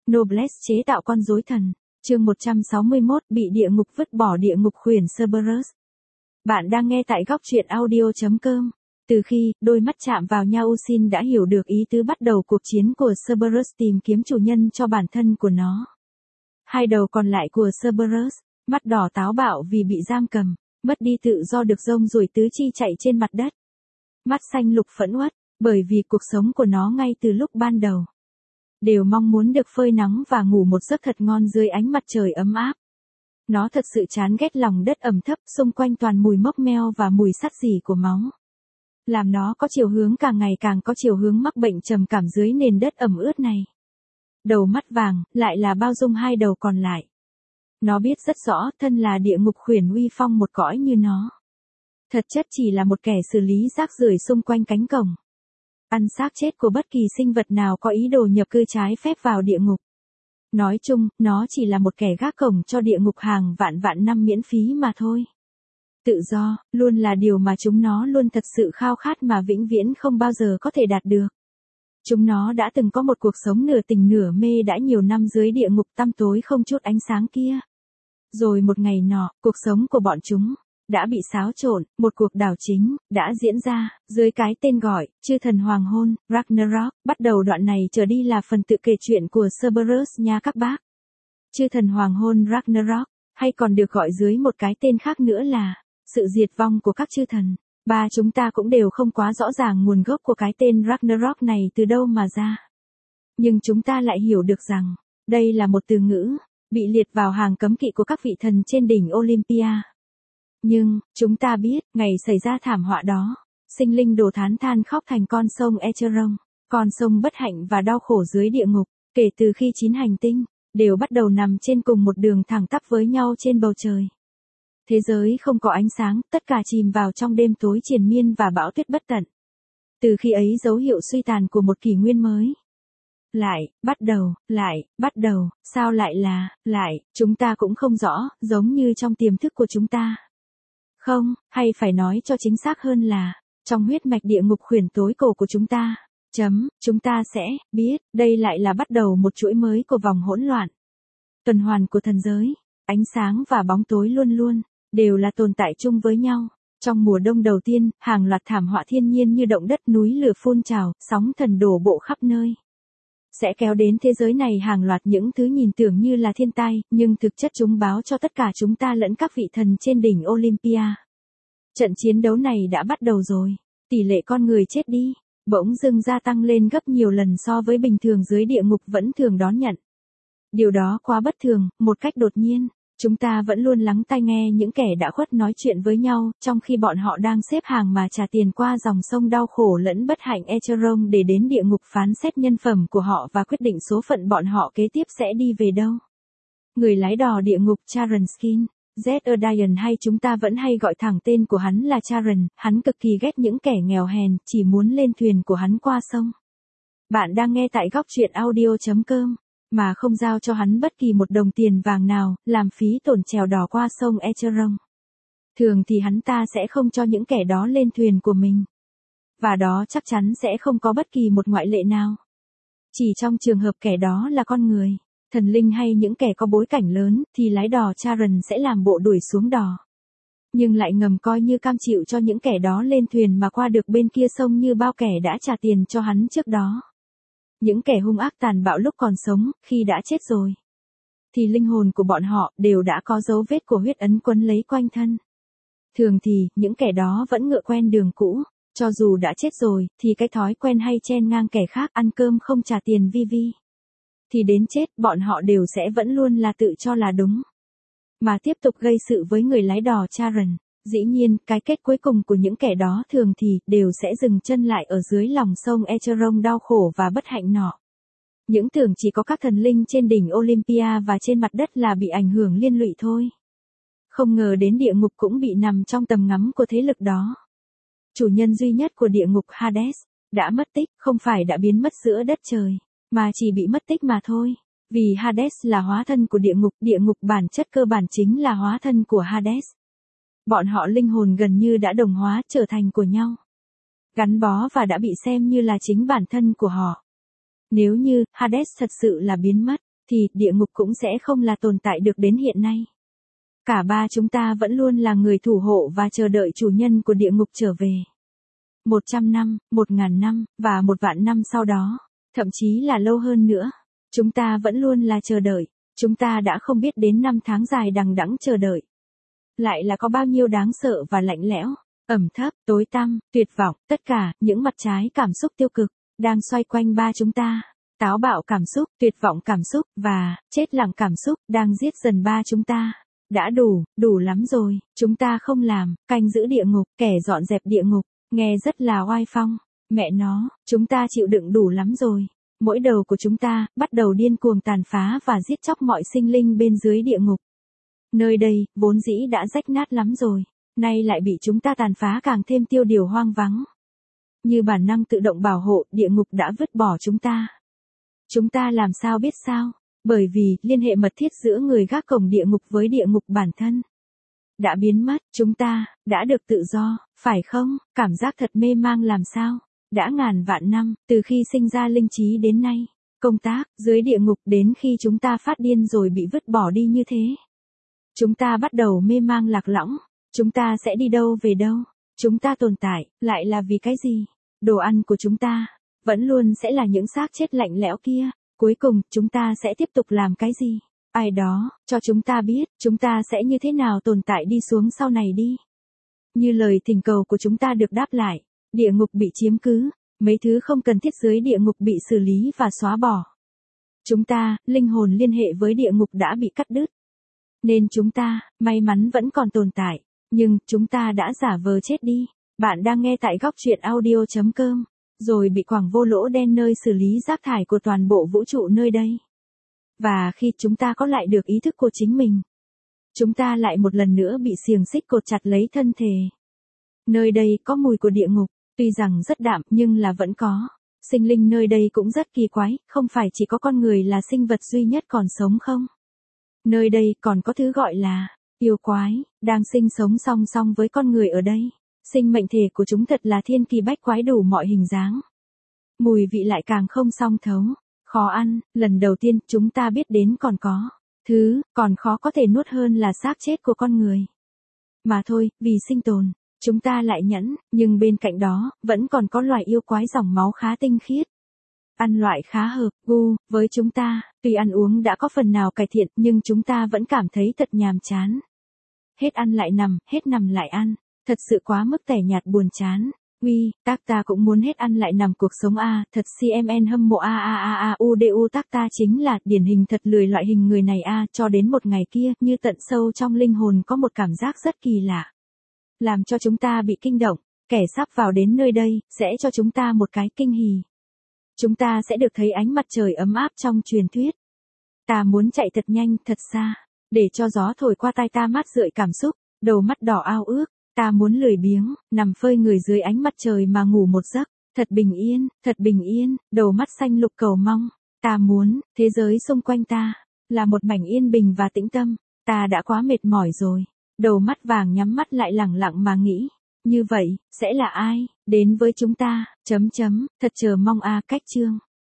Noblesse chế tạo con rối thần. Chương 161 bị địa ngục vứt bỏ địa ngục khuyển Cerberus. Bạn đang nghe tại góc truyện audio.com. Từ khi đôi mắt chạm vào nhau, Usin đã hiểu được ý tứ bắt đầu cuộc chiến của Cerberus tìm kiếm chủ nhân cho bản thân của nó. Hai đầu còn lại của Cerberus, mắt đỏ táo bạo vì bị giam cầm, mất đi tự do được rông ruổi tứ chi chạy trên mặt đất. Mắt xanh lục phẫn uất, bởi vì cuộc sống của nó ngay từ lúc ban đầu đều mong muốn được phơi nắng và ngủ một giấc thật ngon dưới ánh mặt trời ấm áp. Nó thật sự chán ghét lòng đất ẩm thấp xung quanh toàn mùi mốc meo và mùi sắt rỉ của máu. Làm nó có chiều hướng càng ngày càng có chiều hướng mắc bệnh trầm cảm dưới nền đất ẩm ướt này. Đầu mắt vàng, lại là bao dung hai đầu còn lại. Nó biết rất rõ thân là địa ngục khuyển uy phong một cõi như nó. Thật chất chỉ là một kẻ xử lý rác rưởi xung quanh cánh cổng. Ăn xác chết của bất kỳ sinh vật nào có ý đồ nhập cư trái phép vào địa ngục. Nói chung, nó chỉ là một kẻ gác cổng cho địa ngục hàng vạn vạn năm miễn phí mà thôi. Tự do, luôn là điều mà chúng nó luôn thật sự khao khát mà vĩnh viễn không bao giờ có thể đạt được. Chúng nó đã từng có một cuộc sống nửa tỉnh nửa mê đã nhiều năm dưới địa ngục tăm tối không chút ánh sáng kia. Rồi một ngày nọ, cuộc sống của bọn chúng đã bị xáo trộn, một cuộc đảo chính đã diễn ra dưới cái tên gọi Chư thần hoàng hôn, Ragnarok. Bắt đầu đoạn này trở đi là phần tự kể chuyện của Cerberus nha các bác. Chư thần hoàng hôn Ragnarok, hay còn được gọi dưới một cái tên khác nữa là sự diệt vong của các chư thần. Chúng ta cũng đều không quá rõ ràng nguồn gốc của cái tên Ragnarok này từ đâu mà ra. Nhưng chúng ta lại hiểu được rằng đây là một từ ngữ bị liệt vào hàng cấm kỵ của các vị thần trên đỉnh Olympia. Nhưng, chúng ta biết, ngày xảy ra thảm họa đó, sinh linh đổ thán than khóc thành con sông Acheron, con sông bất hạnh và đau khổ dưới địa ngục, kể từ khi 9 hành tinh đều bắt đầu nằm trên cùng một đường thẳng tắp với nhau trên bầu trời. Thế giới không có ánh sáng, tất cả chìm vào trong đêm tối triền miên và bão tuyết bất tận. Từ khi ấy dấu hiệu suy tàn của một kỷ nguyên mới. Lại, bắt đầu, sao lại, chúng ta cũng không rõ, giống như trong tiềm thức của chúng ta. Không, hay phải nói cho chính xác hơn là, trong huyết mạch địa ngục khuyển tối cổ của chúng ta. Chúng ta sẽ biết, đây lại là bắt đầu một chuỗi mới của vòng hỗn loạn. Tuần hoàn của thần giới, ánh sáng và bóng tối luôn luôn đều là tồn tại chung với nhau. Trong mùa đông đầu tiên, hàng loạt thảm họa thiên nhiên như động đất, núi lửa phun trào, sóng thần đổ bộ khắp nơi sẽ kéo đến thế giới này hàng loạt những thứ nhìn tưởng như là thiên tai, nhưng thực chất chúng báo cho tất cả chúng ta lẫn các vị thần trên đỉnh Olympia. Trận chiến đấu này đã bắt đầu rồi. Tỷ lệ con người chết đi bỗng dưng gia tăng lên gấp nhiều lần so với bình thường dưới địa ngục vẫn thường đón nhận. Điều đó quá bất thường, một cách đột nhiên. Chúng ta vẫn luôn lắng tai nghe những kẻ đã khuất nói chuyện với nhau, trong khi bọn họ đang xếp hàng mà trả tiền qua dòng sông đau khổ lẫn bất hạnh Acheron để đến địa ngục phán xét nhân phẩm của họ và quyết định số phận bọn họ kế tiếp sẽ đi về đâu. Người lái đò địa ngục Charon Skin, Zedian hay chúng ta vẫn hay gọi thẳng tên của hắn là Charon, hắn cực kỳ ghét những kẻ nghèo hèn, chỉ muốn lên thuyền của hắn qua sông. Bạn đang nghe tại góc truyện audio.com. Mà không giao cho hắn bất kỳ một đồng tiền vàng nào, làm phí tổn chèo đò qua sông Acheron. Thường thì hắn ta sẽ không cho những kẻ đó lên thuyền của mình. Và đó chắc chắn sẽ không có bất kỳ một ngoại lệ nào. Chỉ trong trường hợp kẻ đó là con người, thần linh hay những kẻ có bối cảnh lớn, thì lái đò Charon sẽ làm bộ đuổi xuống đò. Nhưng lại ngầm coi như cam chịu cho những kẻ đó lên thuyền mà qua được bên kia sông như bao kẻ đã trả tiền cho hắn trước đó. Những kẻ hung ác tàn bạo lúc còn sống, khi đã chết rồi, thì linh hồn của bọn họ đều đã có dấu vết của huyết ấn quấn lấy quanh thân. Thường thì, những kẻ đó vẫn ngựa quen đường cũ, cho dù đã chết rồi, thì cái thói quen hay chen ngang kẻ khác ăn cơm không trả tiền vi. Thì đến chết, bọn họ đều sẽ vẫn luôn là tự cho là đúng. Mà tiếp tục gây sự với người lái đò Charon. Dĩ nhiên, cái kết cuối cùng của những kẻ đó thường thì đều sẽ dừng chân lại ở dưới lòng sông Acheron đau khổ và bất hạnh nọ. Những tưởng chỉ có các thần linh trên đỉnh Olympia và trên mặt đất là bị ảnh hưởng liên lụy thôi. Không ngờ đến địa ngục cũng bị nằm trong tầm ngắm của thế lực đó. Chủ nhân duy nhất của địa ngục Hades đã mất tích, không phải đã biến mất giữa đất trời, mà chỉ bị mất tích mà thôi. Vì Hades là hóa thân của địa ngục bản chất cơ bản chính là hóa thân của Hades. Bọn họ linh hồn gần như đã đồng hóa trở thành của nhau. Gắn bó và đã bị xem như là chính bản thân của họ. Nếu như Hades thật sự là biến mất, thì địa ngục cũng sẽ không là tồn tại được đến hiện nay. Cả ba chúng ta vẫn luôn là người thủ hộ và chờ đợi chủ nhân của địa ngục trở về. 100 năm, 1000 năm, và 1.000.000 năm sau đó, thậm chí là lâu hơn nữa. Chúng ta vẫn luôn là chờ đợi. Chúng ta đã không biết đến năm tháng dài đằng đẵng chờ đợi. Lại là có bao nhiêu đáng sợ và lạnh lẽo, ẩm thấp, tối tăm, tuyệt vọng, tất cả những mặt trái cảm xúc tiêu cực đang xoay quanh ba chúng ta. Táo bạo cảm xúc, tuyệt vọng cảm xúc và chết lặng cảm xúc đang giết dần ba chúng ta. Đã đủ lắm rồi, chúng ta không làm canh giữ địa ngục, kẻ dọn dẹp địa ngục, nghe rất là oai phong. Mẹ nó, chúng ta chịu đựng đủ lắm rồi. Mỗi đầu của chúng ta bắt đầu điên cuồng tàn phá và giết chóc mọi sinh linh bên dưới địa ngục. Nơi đây vốn dĩ đã rách nát lắm rồi, nay lại bị chúng ta tàn phá càng thêm tiêu điều hoang vắng. Như bản năng tự động bảo hộ, địa ngục đã vứt bỏ chúng ta. Chúng ta làm sao biết sao? Bởi vì liên hệ mật thiết giữa người gác cổng địa ngục với địa ngục bản thân đã biến mất. Chúng ta đã được tự do, phải không? Cảm giác thật mê mang làm sao? Đã ngàn vạn năm từ khi sinh ra linh trí đến nay, công tác dưới địa ngục đến khi chúng ta phát điên rồi bị vứt bỏ đi như thế. Chúng ta bắt đầu mê mang lạc lõng. Chúng ta sẽ đi đâu về đâu? Chúng ta tồn tại lại là vì cái gì? Đồ ăn của chúng ta vẫn luôn sẽ là những xác chết lạnh lẽo kia. Cuối cùng, chúng ta sẽ tiếp tục làm cái gì? Ai đó cho chúng ta biết, chúng ta sẽ như thế nào tồn tại đi xuống sau này đi. Như lời thỉnh cầu của chúng ta được đáp lại, địa ngục bị chiếm cứ, mấy thứ không cần thiết dưới địa ngục bị xử lý và xóa bỏ. Chúng ta, linh hồn liên hệ với địa ngục đã bị cắt đứt. Nên chúng ta, may mắn vẫn còn tồn tại, nhưng chúng ta đã giả vờ chết đi. Bạn đang nghe tại góc truyện audio.com, rồi bị quẳng vô lỗ đen nơi xử lý rác thải của toàn bộ vũ trụ nơi đây. Và khi chúng ta có lại được ý thức của chính mình, chúng ta lại một lần nữa bị xiềng xích cột chặt lấy thân thể. Nơi đây có mùi của địa ngục, tuy rằng rất đạm nhưng là vẫn có. Sinh linh nơi đây cũng rất kỳ quái, không phải chỉ có con người là sinh vật duy nhất còn sống không? Nơi đây còn có thứ gọi là yêu quái, đang sinh sống song song với con người ở đây. Sinh mệnh thể của chúng thật là thiên kỳ bách quái đủ mọi hình dáng. Mùi vị lại càng không song thấu, khó ăn. Lần đầu tiên chúng ta biết đến còn có thứ còn khó có thể nuốt hơn là xác chết của con người. Mà thôi, vì sinh tồn, chúng ta lại nhẫn, nhưng bên cạnh đó, vẫn còn có loài yêu quái dòng máu khá tinh khiết. Ăn loại khá hợp gu với chúng ta, tuy ăn uống đã có phần nào cải thiện nhưng chúng ta vẫn cảm thấy thật nhàm chán. Hết ăn lại nằm, hết nằm lại ăn, thật sự quá mức tẻ nhạt buồn chán. Tác ta cũng muốn hết ăn lại nằm cuộc sống a, thật CMN hâm mộ UDU tác ta chính là điển hình thật lười loại hình người này a, cho đến một ngày kia, như tận sâu trong linh hồn có một cảm giác rất kỳ lạ. Làm cho chúng ta bị kinh động, kẻ sắp vào đến nơi đây, sẽ cho chúng ta một cái kinh hỉ. Chúng ta sẽ được thấy ánh mặt trời ấm áp trong truyền thuyết. Ta muốn chạy thật nhanh, thật xa, để cho gió thổi qua tai ta mát rượi cảm xúc, đầu mắt đỏ ao ước. Ta muốn lười biếng, nằm phơi người dưới ánh mặt trời mà ngủ một giấc, thật bình yên, đầu mắt xanh lục cầu mong. Ta muốn, thế giới xung quanh ta, là một mảnh yên bình và tĩnh tâm. Ta đã quá mệt mỏi rồi, đầu mắt vàng nhắm mắt lại lẳng lặng mà nghĩ. Như vậy, sẽ là ai, đến với chúng ta, thật chờ mong cách chương.